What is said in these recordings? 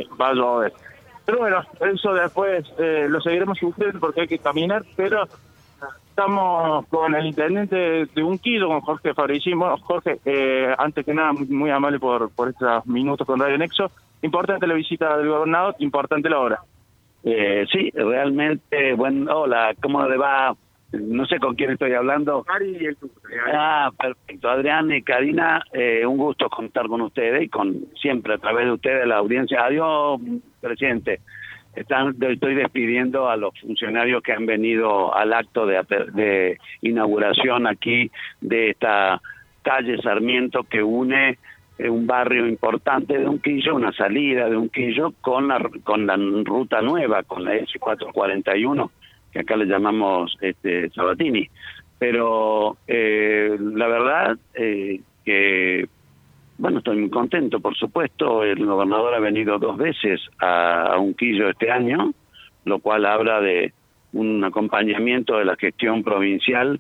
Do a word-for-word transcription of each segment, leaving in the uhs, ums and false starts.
va a llover. Pero bueno, eso después eh, lo seguiremos sufriendo porque hay que caminar, pero estamos con el intendente de Unquillo, con Jorge Fabricín. Bueno, Jorge, eh, antes que nada, muy, muy amable por, por estos minutos con Radio Nexo. Importante la visita del gobernador, importante la hora. Eh, sí, realmente, bueno, hola, ¿cómo le va? No sé con quién estoy hablando. Ari y el Ah, perfecto. Adrián y Karina, eh, un gusto contar con ustedes y con siempre a través de ustedes la audiencia. Adiós, presidente. Están, estoy despidiendo a los funcionarios que han venido al acto de, de inauguración aquí de esta calle Sarmiento que une un barrio importante de Unquillo, una salida de Unquillo con la con la ruta nueva, con la S cuatrocientos cuarenta y uno, que acá le llamamos este Sabatini. Pero eh, la verdad eh, que, bueno, estoy muy contento, por supuesto. El gobernador ha venido dos veces a, a Unquillo este año, lo cual habla de un acompañamiento de la gestión provincial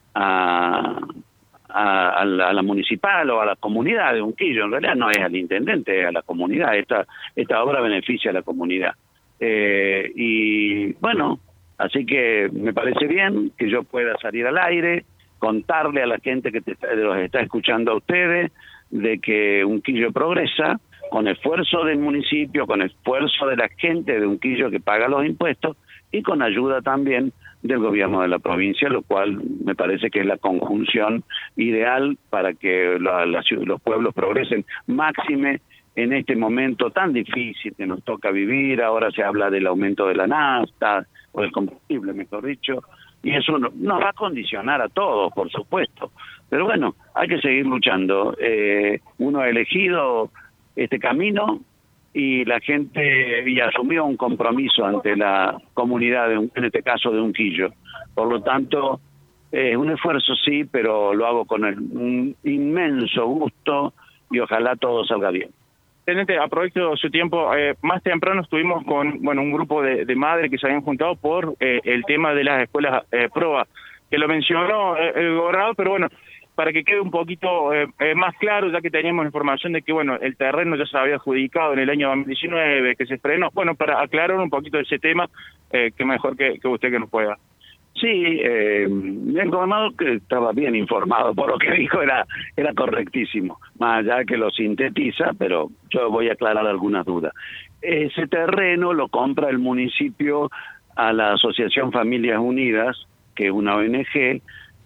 a... A, a, la, a la municipal o a la comunidad de Unquillo. En realidad no es al intendente, es a la comunidad. Esta esta obra beneficia a la comunidad. Eh, y bueno, así que me parece bien que yo pueda salir al aire, contarle a la gente que te, los está escuchando a ustedes, de que Unquillo progresa, con esfuerzo del municipio, con esfuerzo de la gente de Unquillo que paga los impuestos, y con ayuda también del gobierno de la provincia, lo cual me parece que es la conjunción ideal para que la, la, los pueblos progresen, máxime en este momento tan difícil que nos toca vivir. Ahora se habla del aumento de la nafta, o del combustible, mejor dicho, y eso no, nos va a condicionar a todos, por supuesto. Pero bueno, hay que seguir luchando. Eh, uno ha elegido este camino, y la gente y asumió un compromiso ante la comunidad, de, en este caso de Unquillo. Por lo tanto, es eh, un esfuerzo sí, pero lo hago con el, un inmenso gusto y ojalá todo salga bien. Teniente, aprovecho su tiempo. Eh, más temprano estuvimos con bueno un grupo de, de madres que se habían juntado por eh, el tema de las escuelas eh, PROA, que lo mencionó eh, el gobernador, pero bueno, para que quede un poquito eh, eh, más claro, ya que teníamos información de que, bueno, el terreno ya se había adjudicado en el año dos mil diecinueve, que se frenó. Bueno, para aclarar un poquito ese tema, eh, que mejor que, que usted que nos pueda. Sí, eh, el gobernador, que estaba bien informado por lo que dijo, era era correctísimo, más allá que lo sintetiza, pero yo voy a aclarar algunas dudas. Ese terreno lo compra el municipio a la Asociación Familias Unidas, que es una O N G,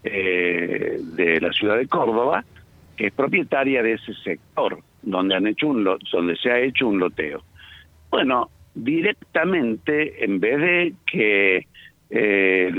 Eh, de la ciudad de Córdoba, que es propietaria de ese sector donde han hecho un lot, donde se ha hecho un loteo. Bueno, directamente, en vez de que eh,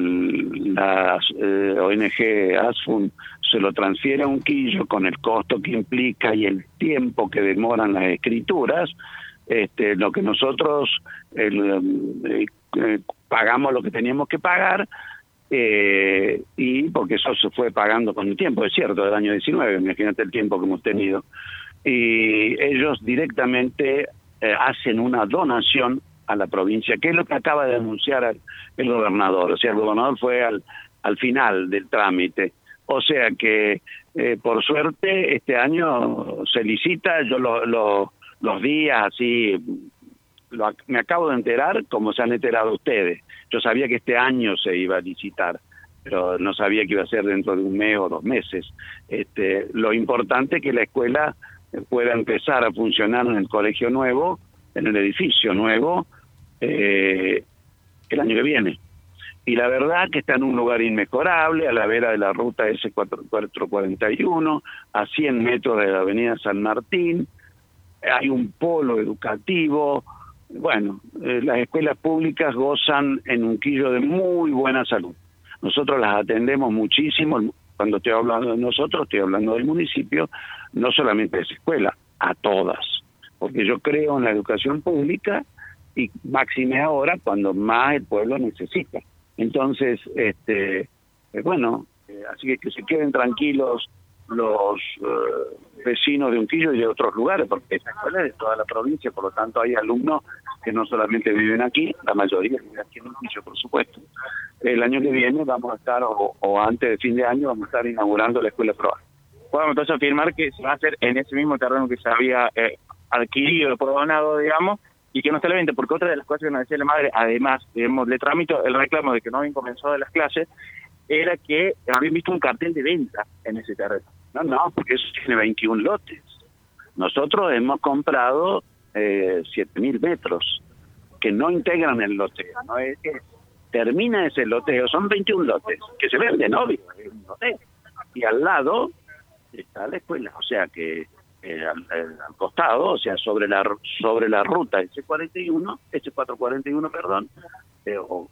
la eh, O N G ASFUN se lo transfiere a Unquillo con el costo que implica y el tiempo que demoran las escrituras, este, lo que nosotros el, eh, eh, pagamos lo que teníamos que pagar. Eh, y porque eso se fue pagando con el tiempo, es cierto, del año diecinueve, imagínate el tiempo que hemos tenido, y ellos directamente eh, hacen una donación a la provincia, que es lo que acaba de anunciar el, el gobernador. O sea, el gobernador fue al, al final del trámite, o sea que eh, por suerte este año se licita. Yo lo, lo, los días así Lo, me acabo de enterar como se han enterado ustedes. Yo sabía que este año se iba a licitar, pero no sabía que iba a ser dentro de un mes o dos meses. Este, lo importante es que la escuela pueda empezar a funcionar en el colegio nuevo, en el edificio nuevo, eh, el año que viene. Y la verdad que está en un lugar inmejorable, a la vera de la ruta S cuatrocientos cuarenta y uno, a cien metros de la avenida San Martín. Hay un polo educativo. Bueno, eh, las escuelas públicas gozan en Unquillo de muy buena salud. Nosotros las atendemos muchísimo. Cuando estoy hablando de nosotros, estoy hablando del municipio, no solamente de esa escuela, a todas. Porque yo creo en la educación pública y máxime ahora cuando más el pueblo necesita. Entonces, este, eh, bueno, eh, así que que se queden tranquilos los uh, vecinos de Unquillo y de otros lugares, porque esta escuela es de toda la provincia, por lo tanto hay alumnos que no solamente viven aquí, la mayoría vive aquí en Unquillo, por supuesto. El año que viene vamos a estar, o, o antes de fin de año, vamos a estar inaugurando la escuela PROA. Podemos entonces afirmar que se va a hacer en ese mismo terreno que se había eh, adquirido por donado, digamos, y que no está a la venta, porque otra de las cosas que nos decía la madre, además, digamos, le tramito el reclamo de que no habían comenzado las clases, era que habían visto un cartel de venta en ese terreno. No, no, porque eso tiene veintiún lotes. Nosotros hemos comprado eh, siete mil metros que no integran el loteo, no es que termina ese loteo, son veintiún lotes que se venden, obvio, es un loteo. Y al lado está la escuela, o sea que eh, al, al costado, o sea, sobre la sobre la ruta ese cuarenta y uno, ese cuatrocientos cuarenta y uno, perdón, eh, o,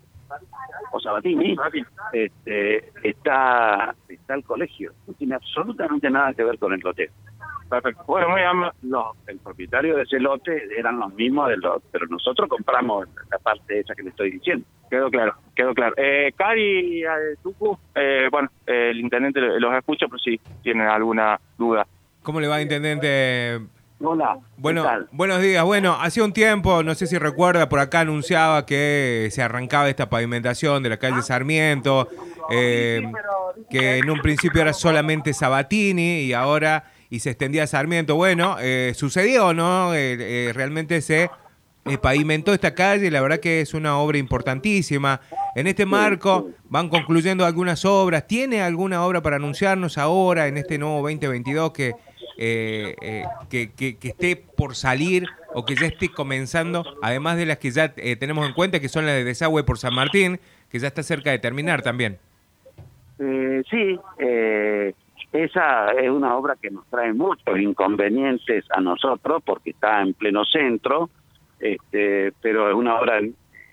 o Sabatini, este, está está el colegio, no tiene absolutamente nada que ver con el loteo. Perfecto. Bueno, muy amable. Los, el propietario de ese lote eran los mismos del lote, pero nosotros compramos la parte esa que le estoy diciendo. Quedó claro, quedó claro. Eh, Cari, eh, Tucu, eh, bueno, eh, el intendente los escucha, pero si tienen alguna duda. ¿Cómo le va, intendente? Hola. Bueno, buenos días. Bueno, hacía un tiempo, no sé si recuerda, por acá anunciaba que se arrancaba esta pavimentación de la calle Sarmiento, eh, que en un principio era solamente Sabatini y ahora y se extendía a Sarmiento. Bueno, eh, sucedió, ¿no? Eh, eh, realmente se eh, pavimentó esta calle y la verdad que es una obra importantísima. En este marco van concluyendo algunas obras. ¿Tiene alguna obra para anunciarnos ahora en este nuevo veinte veintidós que, eh, eh, que, que, que esté por salir o que ya esté comenzando? Además de las que ya eh, tenemos en cuenta, que son las de desagüe por San Martín, que ya está cerca de terminar también. Eh, sí, eh, esa es una obra que nos trae muchos inconvenientes a nosotros porque está en pleno centro, este, pero es una obra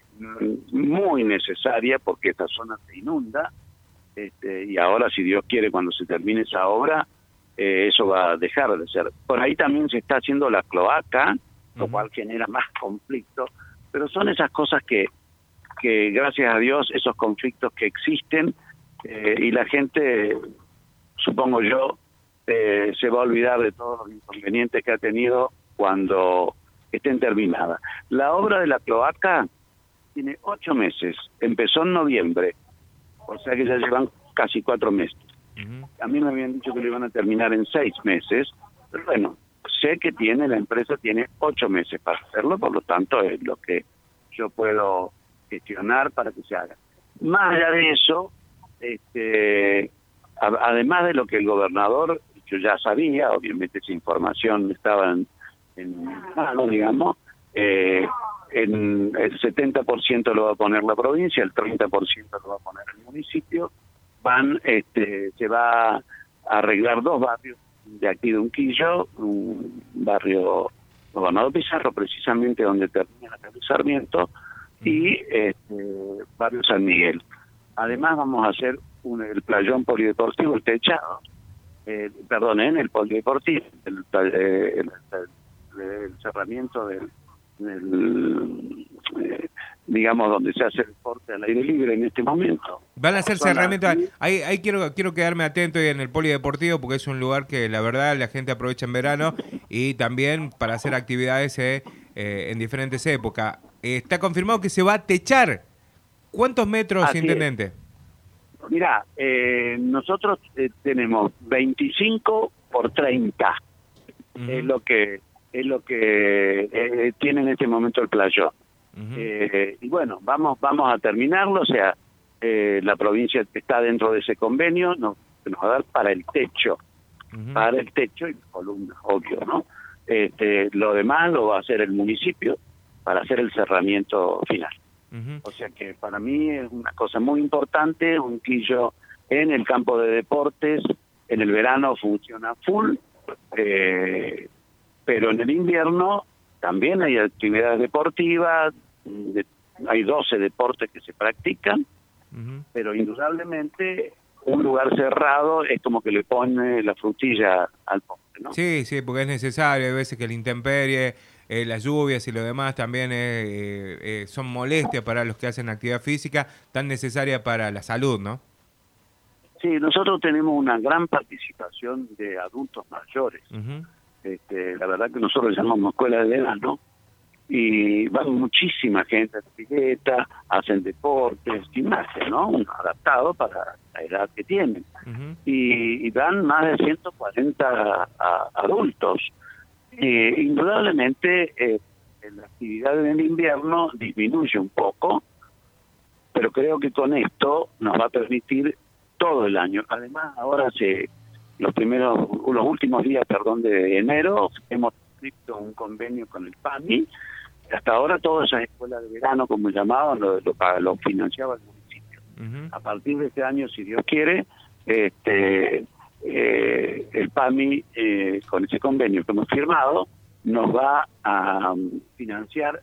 muy necesaria porque esta zona se inunda, este, y ahora, si Dios quiere, cuando se termine esa obra, eh, eso va a dejar de ser. Por ahí también se está haciendo la cloaca, lo cual genera más conflicto, pero son esas cosas que, que gracias a Dios, esos conflictos que existen, eh, y la gente, supongo yo, eh, se va a olvidar de todos los inconvenientes que ha tenido cuando estén terminadas. La obra de la cloaca tiene ocho meses, empezó en noviembre, o sea que ya llevan casi cuatro meses. Uh-huh. A mí me habían dicho que lo iban a terminar en seis meses, pero bueno, sé que tiene, la empresa tiene ocho meses para hacerlo, por lo tanto es lo que yo puedo gestionar para que se haga. Más allá de eso, este, a, además de lo que el gobernador, yo ya sabía, obviamente esa información estaba en, en mano, digamos, eh, en el setenta por ciento lo va a poner la provincia, el treinta por ciento lo va a poner el municipio. Van, este, se va a arreglar dos barrios de aquí de Unquillo, un barrio Gobernador Pizarro, precisamente donde termina la calle Sarmiento, y este, barrio San Miguel. Además vamos a hacer un, el playón polideportivo, el techado, eh, perdón, en el polideportivo, el, eh, el, el, el cerramiento del El, eh, digamos, donde se hace el deporte al aire libre en este momento. Van a hacer cerramiento. Ahí, ahí quiero quiero quedarme atento en el polideportivo porque es un lugar que la verdad la gente aprovecha en verano y también para hacer actividades eh, eh, en diferentes épocas. Eh, está confirmado que se va a techar. ¿Cuántos metros, Así intendente? Es. Mirá, eh, nosotros eh, tenemos veinticinco por treinta. Uh-huh. Es lo que es lo que eh, tiene en este momento el playón. Uh-huh. Eh, y bueno, vamos vamos a terminarlo, o sea, eh, la provincia está dentro de ese convenio, nos, nos va a dar para el techo, uh-huh. para el techo y columnas, obvio, ¿no? Este, lo demás lo va a hacer el municipio para hacer el cerramiento final. Uh-huh. O sea que para mí es una cosa muy importante, Unquillo en el campo de deportes, en el verano funciona full, eh, pero en el invierno también hay actividades deportivas, de, hay doce deportes que se practican, uh-huh. pero indudablemente un lugar cerrado es como que le pone la frutilla al postre, ¿no? Sí, sí, porque es necesario, hay veces que la intemperie, eh, las lluvias y lo demás también eh, eh, son molestias para los que hacen actividad física, tan necesaria para la salud, ¿no? Sí, nosotros tenemos una gran participación de adultos mayores. Uh-huh. Este, la verdad que nosotros llamamos escuela de verano y va muchísima gente a la pileta, hacen deportes, gimnasia, ¿no? Un adaptado para la edad que tienen. Uh-huh. y, y dan más de ciento cuarenta a, a adultos. eh, indudablemente eh, la actividad en el invierno disminuye un poco, pero creo que con esto nos va a permitir todo el año. Además, ahora se, los primeros, los últimos días, perdón, de enero, hemos suscrito un convenio con el P A M I. Hasta ahora todas esas escuelas de verano, como llamaban, lo, lo, lo financiaba el municipio. Uh-huh. A partir de este año, si Dios quiere, este, eh, el P A M I, eh, con ese convenio que hemos firmado, nos va a um, financiar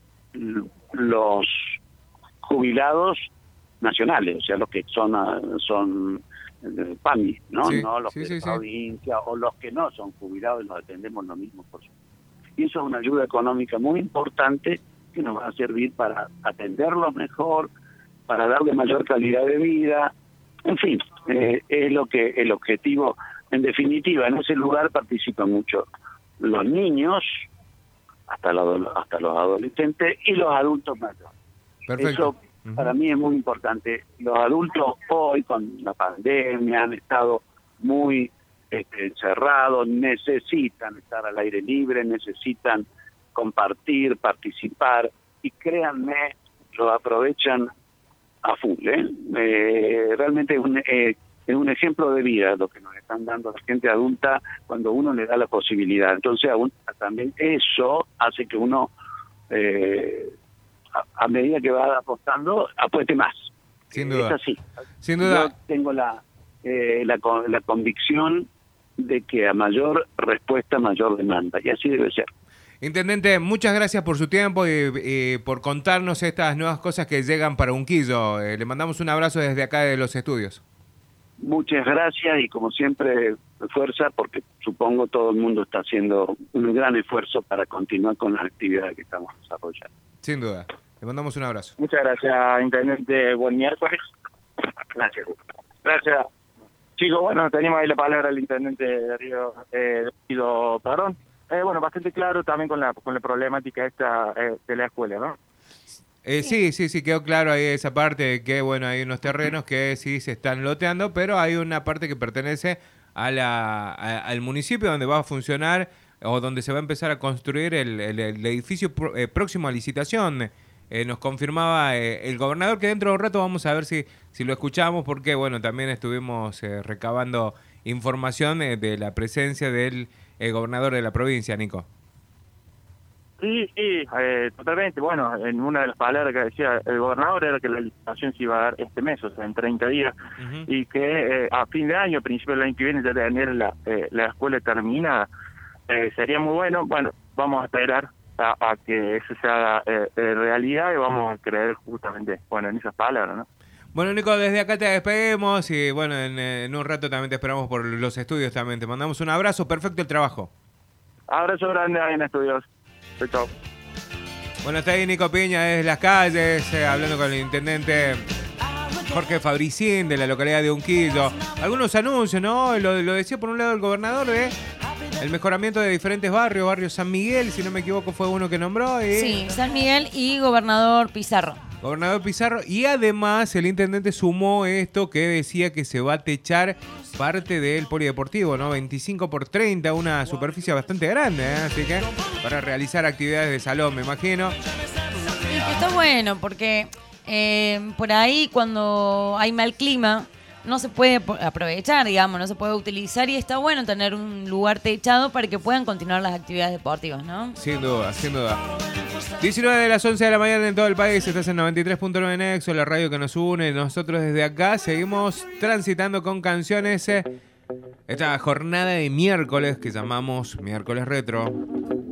los jubilados nacionales, o sea, los que son son eh, P A M I, ¿no? Sí, no los sí, que sí, de sí. provincia o los que no son jubilados y nos atendemos lo mismo por supuesto. Y eso es una ayuda económica muy importante que nos va a servir para atenderlos mejor, para darle mayor calidad de vida, en fin, eh, es lo que el objetivo. En definitiva, en ese lugar participan mucho los niños, hasta los, hasta los adolescentes y los adultos mayores. Perfecto. Eso uh-huh. para mí es muy importante. Los adultos hoy, con la pandemia, han estado muy este, encerrados, necesitan estar al aire libre, necesitan compartir, participar, y créanme, lo aprovechan a full. ¿eh? Eh, realmente es un, eh, es un ejemplo de vida lo que nos están dando la gente adulta cuando uno le da la posibilidad. Entonces aún, también eso hace que uno, eh, a, a medida que va apostando, apueste más. Sin duda. Es así. Sin duda. Yo tengo la, eh, la, la convicción de que a mayor respuesta, mayor demanda. Y así debe ser. Intendente, muchas gracias por su tiempo y, y por contarnos estas nuevas cosas que llegan para Unquillo. Eh, le mandamos un abrazo desde acá de los estudios. Muchas gracias y como siempre fuerza, porque supongo todo el mundo está haciendo un gran esfuerzo para continuar con las actividades que estamos desarrollando. Sin duda. Le mandamos un abrazo. Muchas gracias, Intendente. Buen miércoles. Gracias. Gracias. Chicos, bueno, tenemos ahí la palabra del Intendente de Río, eh, Guido Padrón. Eh, bueno, bastante claro también con la con la problemática esta eh, de la escuela, ¿no? Eh, sí, sí, sí, quedó claro ahí esa parte de que, bueno, hay unos terrenos que sí se están loteando, pero hay una parte que pertenece a la, a, al municipio donde va a funcionar o donde se va a empezar a construir el, el, el edificio pro, eh, próximo a licitación. Eh, nos confirmaba eh, el gobernador, que dentro de un rato vamos a ver si, si lo escuchamos, porque, bueno, también estuvimos eh, recabando información eh, de la presencia del eh, gobernador de la provincia, Nico. Sí, sí, eh, totalmente. Bueno, en una de las palabras que decía el gobernador era que la licitación se iba a dar este mes, o sea, en treinta días, uh-huh. y que eh, a fin de año, a principio del año que viene, ya tener la, eh, la escuela terminada. Eh, sería muy bueno. Bueno, vamos a esperar a, a que eso se haga eh, eh, realidad y vamos a creer justamente, bueno, en esas palabras, ¿no? Bueno, Nico, desde acá te despedimos y, bueno, en, en un rato también te esperamos por los estudios también. Te mandamos un abrazo. Perfecto el trabajo. Abrazo grande ahí en estudios. Chau. Bueno, está ahí Nico Piña desde las calles, eh, hablando con el intendente Jorge Fabricín de la localidad de Unquillo. Algunos anuncios, ¿no? Lo, lo decía por un lado el gobernador de el mejoramiento de diferentes barrios, barrio San Miguel, si no me equivoco fue uno que nombró. Y... Sí, San Miguel y Gobernador Pizarro. Gobernador Pizarro, y además el intendente sumó esto que decía que se va a techar parte del polideportivo, ¿no? veinticinco por treinta, una superficie bastante grande, ¿eh? Así que para realizar actividades de salón, me imagino. Y que está bueno, porque eh, por ahí cuando hay mal clima no se puede aprovechar, digamos, no se puede utilizar, y está bueno tener un lugar techado para que puedan continuar las actividades deportivas, ¿no? Sin duda, sin duda. diecinueve de las once de la mañana en todo el país, estás en noventa y tres punto nueve Nexo, la radio que nos une. Nosotros desde acá seguimos transitando con canciones eh, esta jornada de miércoles que llamamos Miércoles Retro.